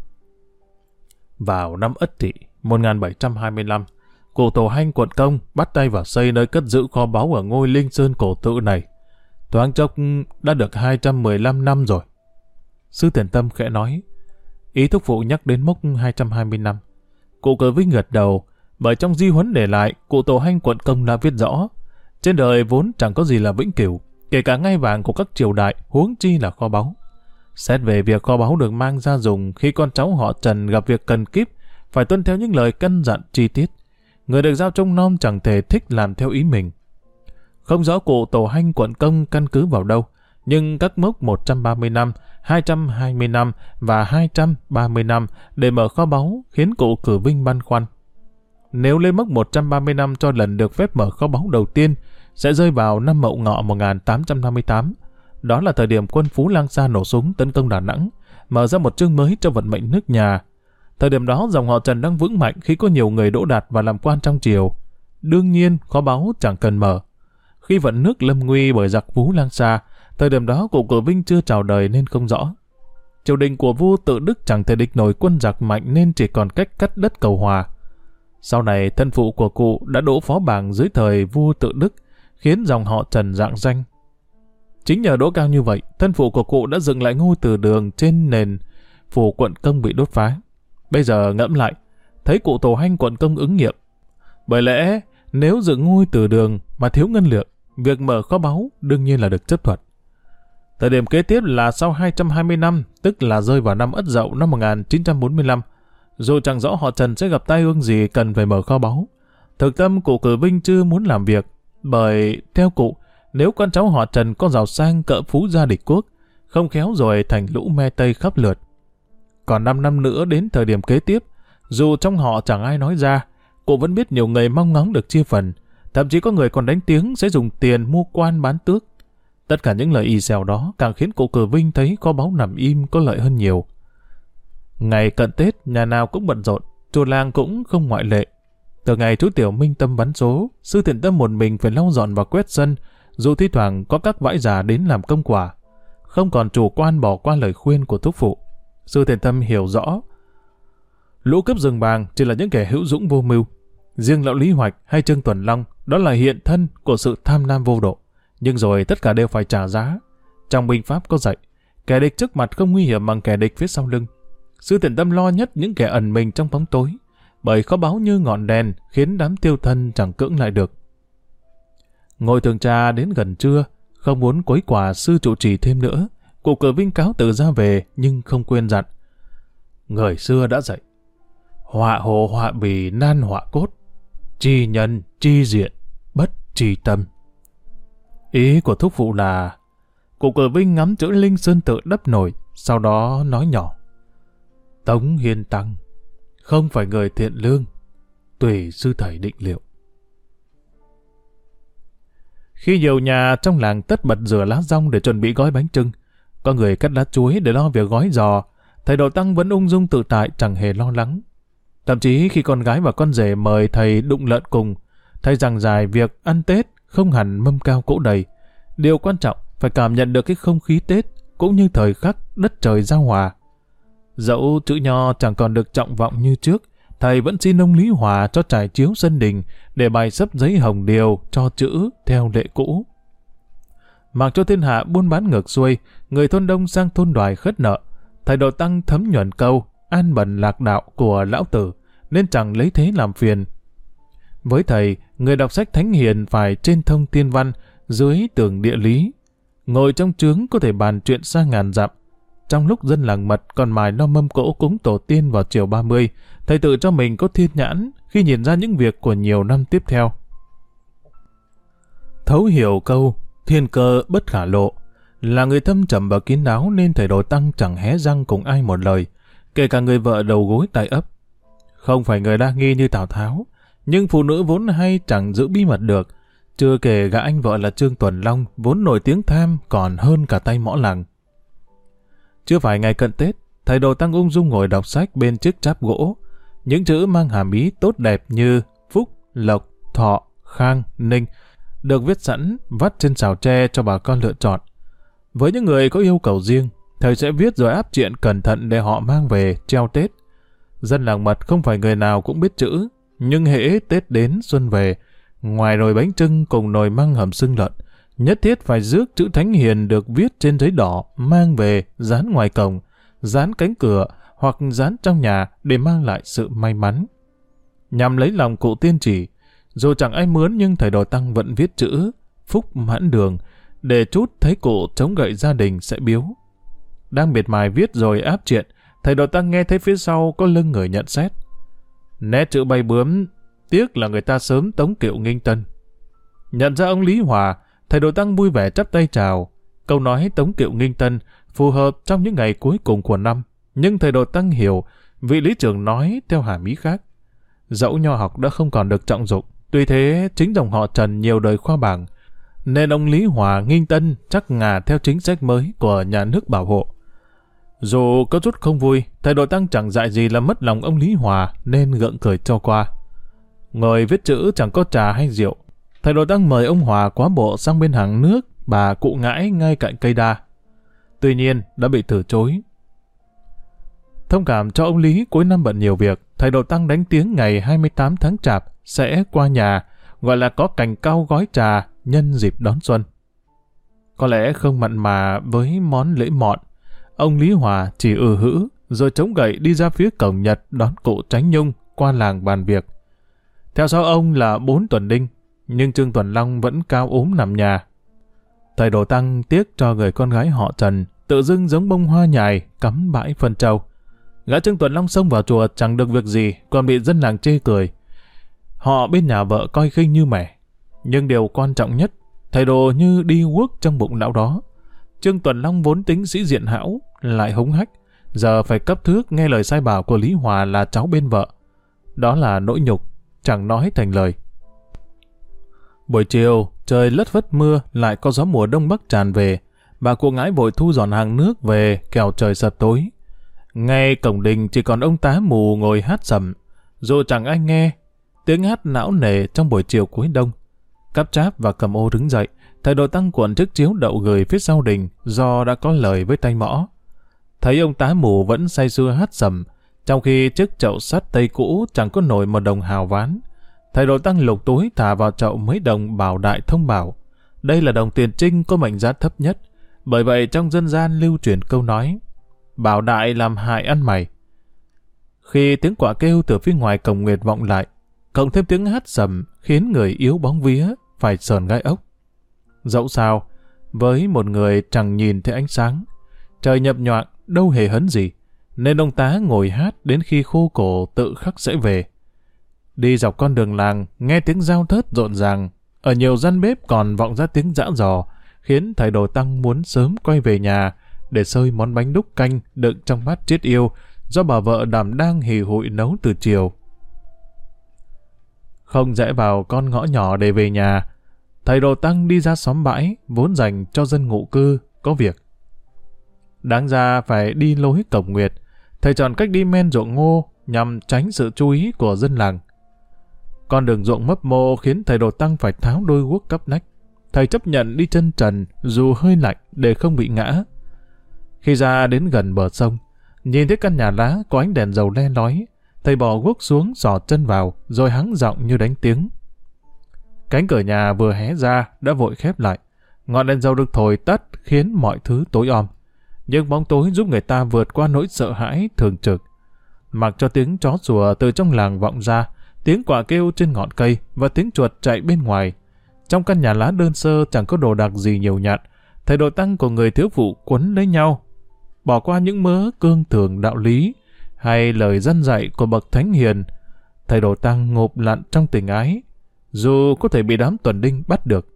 Vào năm Ất Tỵ 1725, cụ Tổ Hanh quận Công bắt tay vào xây nơi cất giữ kho báu ở ngôi Linh Sơn cổ tự này. Thoáng chốc đã được 215 năm rồi. Sư Thiện Tâm khẽ nói. Ý thúc phụ nhắc đến mốc 220 năm. Cụ Cờ Vinh gật đầu, bởi trong di huấn để lại, cụ Tổ Hanh quận Công đã viết rõ: trên đời vốn chẳng có gì là vĩnh cửu, kể cả ngai vàng của các triều đại, huống chi là kho báu. Xét về việc kho báu được mang ra dùng khi con cháu họ Trần gặp việc cần kíp, phải tuân theo những lời căn dặn chi tiết. Người được giao trông nom chẳng thể thích làm theo ý mình. Không rõ cụ Tổ Hanh quận công căn cứ vào đâu, nhưng các mốc 130 năm, 220 năm và 230 năm để mở kho báu khiến cụ Cử Vinh băn khoăn. Nếu lên mốc 130 năm cho lần được phép mở kho báu đầu tiên, sẽ rơi vào năm Mậu Ngọ 1858. Đó là thời điểm quân Phú Lang Sa nổ súng tấn công Đà Nẵng, mở ra một chương mới cho vận mệnh nước nhà. Thời điểm đó dòng họ Trần đang vững mạnh khi có nhiều người đỗ đạt và làm quan trong triều. Đương nhiên kho báu chẳng cần mở. Khi vận nước lâm nguy bởi giặc Phú Lang Sa, thời điểm đó cụ Cử Vinh chưa chào đời nên không rõ. Triều đình của vua Tự Đức chẳng thể địch nổi quân giặc mạnh nên chỉ còn cách cắt đất cầu hòa. Sau này thân phụ của cụ đã đỗ phó bảng dưới thời vua Tự Đức, khiến dòng họ Trần rạng danh. Chính nhờ đỗ cao như vậy, thân phụ của cụ đã dựng lại ngôi Từ Đường trên nền phủ quận công bị đốt phá. Bây giờ ngẫm lại, thấy cụ Tổ Hanh quận công ứng nghiệm. Bởi lẽ nếu dựng ngôi Từ Đường mà thiếu ngân lượng, việc mở kho báu đương nhiên là được chấp thuận. Thời điểm kế tiếp là sau 220 năm, tức là rơi vào năm Ất Dậu năm 1945. Dù chẳng rõ họ Trần sẽ gặp tai ương gì cần phải mở kho báu. Thực tâm cụ Cử Vinh chưa muốn làm việc, bởi theo cụ, nếu con cháu họ Trần có giàu sang cỡ phú gia địch quốc, không khéo rồi thành lũ me tây khắp lượt. Còn 5 năm nữa đến thời điểm kế tiếp, dù trong họ chẳng ai nói ra, cụ vẫn biết nhiều người mong ngóng được chia phần, thậm chí có người còn đánh tiếng sẽ dùng tiền mua quan bán tước. Tất cả những lời ì xèo đó càng khiến cụ Cử Vinh thấy kho báu nằm im có lợi hơn nhiều. Ngày cận Tết, nhà nào cũng bận rộn, chùa làng cũng không ngoại lệ. Từ ngày chú Tiểu Minh Tâm bắn số, sư Thiện Tâm một mình phải lau dọn và quét sân, dù thi thoảng có các vãi già đến làm công quả. Không còn chủ quan bỏ qua lời khuyên của thúc phụ. Sư Thiện Tâm hiểu rõ, lũ cướp rừng vàng chỉ là những kẻ hữu dũng vô mưu. Riêng lão Lý Hoạch hay Trương Tuần Long, đó là hiện thân của sự tham lam vô độ. Nhưng rồi tất cả đều phải trả giá. Trong binh pháp có dạy, kẻ địch trước mặt không nguy hiểm bằng kẻ địch phía sau lưng. Sư Thiện Tâm lo nhất những kẻ ẩn mình trong bóng tối, bởi kho báu như ngọn đèn khiến đám tiêu thân chẳng cưỡng lại được. Ngồi thường trà đến gần trưa, không muốn quấy quả sư trụ trì thêm nữa, cụ Cử Vinh cáo từ ra về nhưng không quên dặn. Người xưa đã dạy, họa hồ họa bì nan họa cốt, chi nhân chi diện bất chi tâm. Ý của thúc phụ là, cụ Cử Vinh ngắm chữ Linh Sơn Tự đắp nổi, sau đó nói nhỏ. Tống Hiên Tăng không phải người thiện lương, tùy sư thầy định liệu. Khi nhiều nhà trong làng tất bật rửa lá dong để chuẩn bị gói bánh chưng, có người cắt lá chuối để lo việc gói giò, thầy Đồ Tăng vẫn ung dung tự tại chẳng hề lo lắng. Thậm chí khi con gái và con rể mời thầy đụng lợn cùng, thầy giảng giải việc ăn Tết không hẳn mâm cao cỗ đầy. Điều quan trọng phải cảm nhận được cái không khí Tết cũng như thời khắc đất trời giao hòa. Dẫu chữ nho chẳng còn được trọng vọng như trước, thầy vẫn xin ông Lý Hòa cho trải chiếu sân đình để bày sấp giấy hồng điều cho chữ theo lệ cũ. Mặc cho thiên hạ buôn bán ngược xuôi, người thôn đông sang thôn đoài khất nợ, thầy Đồ Tăng thấm nhuần câu an bần lạc đạo của lão tử nên chẳng lấy thế làm phiền. Với thầy, người đọc sách thánh hiền phải trên thông thiên văn, dưới tường địa lý. Ngồi trong trướng có thể bàn chuyện xa ngàn dặm. Trong lúc dân làng mật còn mài lo mâm cỗ cúng tổ tiên vào chiều 30, thầy tự cho mình có thiên nhãn khi nhìn ra những việc của nhiều năm tiếp theo. Thấu hiểu câu thiên cơ bất khả lộ, là người thâm trầm và kín đáo nên thầy Đồ Tăng chẳng hé răng cùng ai một lời, kể cả người vợ đầu gối tay ấp. Không phải người đa nghi như Tào Tháo, nhưng phụ nữ vốn hay chẳng giữ bí mật được, chưa kể gã anh vợ là Trương Tuần Long vốn nổi tiếng tham còn hơn cả tay mõ làng. Chưa phải ngày cận Tết, thầy Đồ Tăng ung dung ngồi đọc sách bên chiếc cháp gỗ. Những chữ mang hàm ý tốt đẹp như phúc, lộc, thọ, khang, ninh được viết sẵn vắt trên sào tre cho bà con lựa chọn. Với những người có yêu cầu riêng, thầy sẽ viết rồi áp triện cẩn thận để họ mang về treo Tết. Dân làng mật không phải người nào cũng biết chữ, nhưng hễ Tết đến xuân về, ngoài nồi bánh chưng cùng nồi măng hầm xương lợn, nhất thiết phải rước chữ thánh hiền được viết trên giấy đỏ, mang về, dán ngoài cổng, dán cánh cửa hoặc dán trong nhà để mang lại sự may mắn. Nhằm lấy lòng cụ tiên chỉ, dù chẳng ai mướn nhưng thầy Đồ Tăng vẫn viết chữ phúc mãn đường, để chút thấy cụ chống gậy gia đình sẽ biếu. Đang miệt mài viết rồi áp triện, thầy Đồ Tăng nghe thấy phía sau có lưng người nhận xét. Nét chữ bay bướm, tiếc là người ta sớm tống kiệu nghinh tân. Nhận ra ông Lý Hòa, thầy Đồ Tăng vui vẻ chắp tay chào. Câu nói tống kiệu nghinh tân phù hợp trong những ngày cuối cùng của năm, nhưng thầy Đồ Tăng hiểu vị lý trưởng nói theo hàm ý khác. Dẫu nho học đã không còn được trọng dụng, tuy thế chính dòng họ Trần nhiều đời khoa bảng, nên ông Lý Hòa nghinh tân chắc ngà theo chính sách mới của nhà nước bảo hộ. Dù có chút không vui, thầy Đồ Tăng chẳng dại gì là mất lòng ông Lý Hòa nên gượng cười cho qua. Ngồi viết chữ chẳng có trà hay rượu, thầy Đồ Tăng mời ông Hòa quá bộ sang bên hàng nước bà Cụ Ngãi ngay cạnh cây đa. Tuy nhiên đã bị từ chối. Thông cảm cho ông Lý cuối năm bận nhiều việc, thầy Đồ Tăng đánh tiếng ngày 28 tháng Chạp sẽ qua nhà, gọi là có cành cau gói trà nhân dịp đón xuân. Có lẽ không mặn mà với món lễ mọn, ông Lý Hòa chỉ hữ rồi chống gậy đi ra phía cổng Nhật đón cụ Tránh Nhung qua làng bàn việc. Theo sau ông là 4 tuần đinh, nhưng Trương Tuần Long vẫn cao ốm nằm nhà. Thầy Đồ Tăng tiếc cho người con gái họ Trần, tự dưng giống bông hoa nhài cắm bãi phân trâu. Gã Trương Tuần Long xông vào chùa chẳng được việc gì, còn bị dân làng chê cười. Họ bên nhà vợ coi khinh như mẻ. Nhưng điều quan trọng nhất, thầy Đồ như đi guốc trong bụng lão đó. Trương Tuần Long vốn tính sĩ diện hão, lại hống hách, giờ phải cấp thước nghe lời sai bảo của Lý Hòa là cháu bên vợ. Đó là nỗi nhục, chẳng nói thành lời. Buổi chiều, trời lất phất mưa, lại có gió mùa đông bắc tràn về. Bà Cụ Ngãi vội thu dọn hàng nước về, kẻo trời sập tối. Ngay cổng đình chỉ còn ông tá mù ngồi hát sầm, dù chẳng ai nghe. Tiếng hát não nề trong buổi chiều cuối đông. Cáp Tráp và Cầm Ô đứng dậy, thầy Đồ Tăng cuộn chiếc chiếu đậu gửi phía sau đình do đã có lời với tay mõ. Thấy ông tá mù vẫn say sưa hát sầm, trong khi chiếc chậu sắt tây cũ chẳng có nổi một đồng hào ván. Thầy Đồ Tăng lục túi thả vào chậu mấy đồng bảo đại thông bảo. Đây là đồng tiền trinh có mệnh giá thấp nhất, bởi vậy trong dân gian lưu truyền câu nói bảo đại làm hại ăn mày. Khi tiếng quạ kêu từ phía ngoài cổng nguyệt vọng lại, cộng thêm tiếng hát sầm khiến người yếu bóng vía phải sờn gai ốc. Dẫu sao, với một người chẳng nhìn thấy ánh sáng, trời nhập nhoạng đâu hề hấn gì, nên ông tá ngồi hát đến khi khô cổ tự khắc sẽ về. Đi dọc con đường làng, nghe tiếng dao thớt rộn ràng, ở nhiều gian bếp còn vọng ra tiếng giã giò, khiến thầy Đồ Tăng muốn sớm quay về nhà để xơi món bánh đúc canh đựng trong bát chiết yêu do bà vợ đảm đang hì hụi nấu từ chiều. Không rẽ vào con ngõ nhỏ để về nhà, thầy Đồ Tăng đi ra xóm bãi vốn dành cho dân ngụ cư có việc. Đáng ra phải đi lối cổng nguyệt, thầy chọn cách đi men ruộng ngô nhằm tránh sự chú ý của dân làng. Con đường ruộng mấp mô khiến thầy Đồ Tăng phải tháo đôi guốc cắp nách. Thầy chấp nhận đi chân trần dù hơi lạnh để không bị ngã. Khi ra đến gần bờ sông, nhìn thấy căn nhà lá có ánh đèn dầu le lói, thầy bỏ guốc xuống xỏ chân vào rồi hắng giọng như đánh tiếng. Cánh cửa nhà vừa hé ra đã vội khép lại. Ngọn đèn dầu được thổi tắt khiến mọi thứ tối om. Nhưng bóng tối giúp người ta vượt qua nỗi sợ hãi thường trực. Mặc cho tiếng chó sủa từ trong làng vọng ra, tiếng quạ kêu trên ngọn cây và tiếng chuột chạy bên ngoài. Trong căn nhà lá đơn sơ chẳng có đồ đạc gì nhiều nhặt, thầy Đồ Tăng của người thiếu phụ quấn lấy nhau. Bỏ qua những mớ cương thường đạo lý hay lời dân dạy của bậc thánh hiền, thầy Đồ Tăng ngộp lặn trong tình ái, dù có thể bị đám tuần đinh bắt được.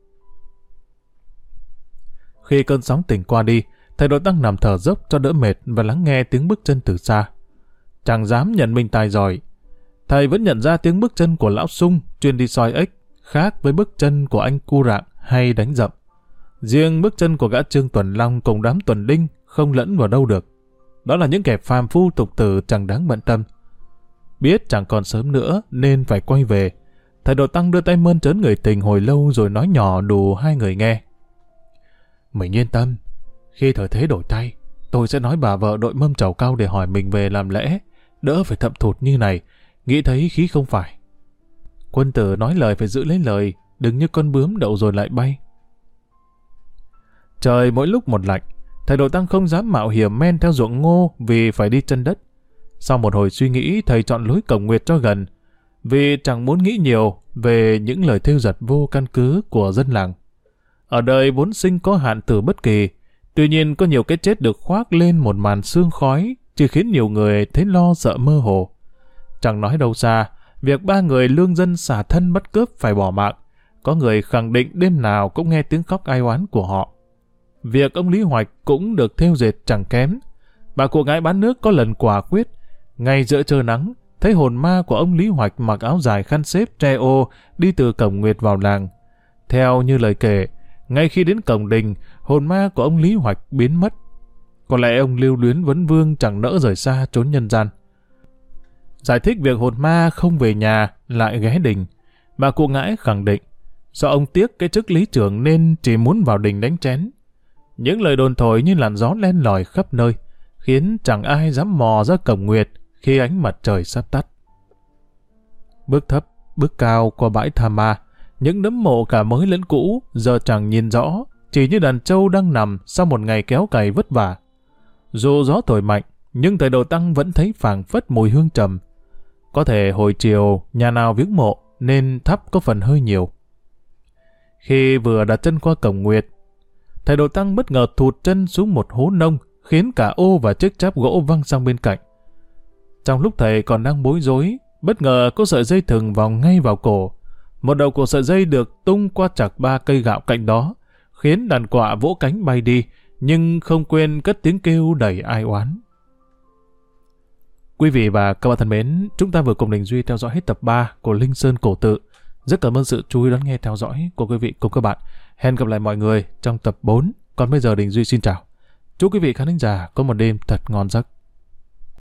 Khi cơn sóng tình qua đi, thầy Đồ Tăng nằm thở dốc cho đỡ mệt và lắng nghe tiếng bước chân từ xa. Chẳng dám nhận mình tài giỏi, thầy vẫn nhận ra tiếng bước chân của lão Sung chuyên đi soi ếch khác với bước chân của anh cu rạng hay đánh dậm. Riêng bước chân của gã Trương Tuần Long cùng đám tuần đinh không lẫn vào đâu được. Đó là những kẻ phàm phu tục tử chẳng đáng bận tâm. Biết chẳng còn sớm nữa nên phải quay về, thầy Đồ Tăng đưa tay mơn trớn người tình hồi lâu rồi nói nhỏ đủ hai người nghe. Mình yên tâm, khi thời thế đổi thay, tôi sẽ nói bà vợ đội mâm trầu cao để hỏi mình về làm lễ, đỡ phải thậm thụt như này, nghĩ thấy khí không phải. Quân tử nói lời phải giữ lấy lời, đừng như con bướm đậu rồi lại bay. Trời mỗi lúc một lạnh, thầy Đồ Tăng không dám mạo hiểm men theo ruộng ngô vì phải đi chân đất. Sau một hồi suy nghĩ, thầy chọn lối cổng nguyệt cho gần, vì chẳng muốn nghĩ nhiều về những lời thêu dật vô căn cứ của dân làng. Ở đời vốn sinh có hạn tử bất kỳ, tuy nhiên có nhiều cái chết được khoác lên một màn sương khói, chỉ khiến nhiều người thấy lo sợ mơ hồ. Chẳng nói đâu xa, việc ba người lương dân xả thân bắt cướp phải bỏ mạng. Có người khẳng định đêm nào cũng nghe tiếng khóc ai oán của họ. Việc ông Lý Hoạch cũng được thêu dệt chẳng kém. Bà cụ gái bán nước có lần quả quyết, ngay giữa trưa nắng, thấy hồn ma của ông Lý Hoạch mặc áo dài khăn xếp tre ô đi từ cổng Nguyệt vào làng. Theo như lời kể, ngay khi đến cổng đình, hồn ma của ông Lý Hoạch biến mất. Có lẽ ông lưu luyến vấn vương chẳng nỡ rời xa trốn nhân gian. Giải thích việc hồn ma không về nhà lại ghé đình, bà cụ ngãi khẳng định do ông tiếc cái chức lý trưởng nên chỉ muốn vào đình đánh chén. Những lời đồn thổi như làn gió len lỏi khắp nơi, khiến chẳng ai dám mò ra cổng Nguyệt khi ánh mặt trời sắp tắt. Bước thấp, bước cao qua bãi tha ma, những nấm mộ cả mới lẫn cũ giờ chẳng nhìn rõ, chỉ như đàn trâu đang nằm sau một ngày kéo cày vất vả. Dù gió thổi mạnh, nhưng thầy Đồ Tăng vẫn thấy phảng phất mùi hương trầm. Có thể hồi chiều nhà nào viếng mộ nên thắp có phần hơi nhiều. Khi vừa đặt chân qua cổng Nguyệt, thầy Đồ Tăng bất ngờ thụt chân xuống một hố nông, khiến cả ô và chiếc cháp gỗ văng sang bên cạnh. Trong lúc thầy còn đang bối rối, bất ngờ có sợi dây thừng vòng ngay vào cổ. Một đầu của sợi dây được tung qua chạc 3 cây gạo cạnh đó, khiến đàn quạ vỗ cánh bay đi, nhưng không quên cất tiếng kêu đầy ai oán. Quý vị và các bạn thân mến, chúng ta vừa cùng Đình Duy theo dõi hết tập 3 của Linh Sơn Cổ Tự. Rất cảm ơn sự chú ý đón nghe theo dõi của quý vị cùng các bạn. Hẹn gặp lại mọi người trong tập 4. Còn bây giờ Đình Duy xin chào. Chúc quý vị khán thính giả có một đêm thật ngon giấc.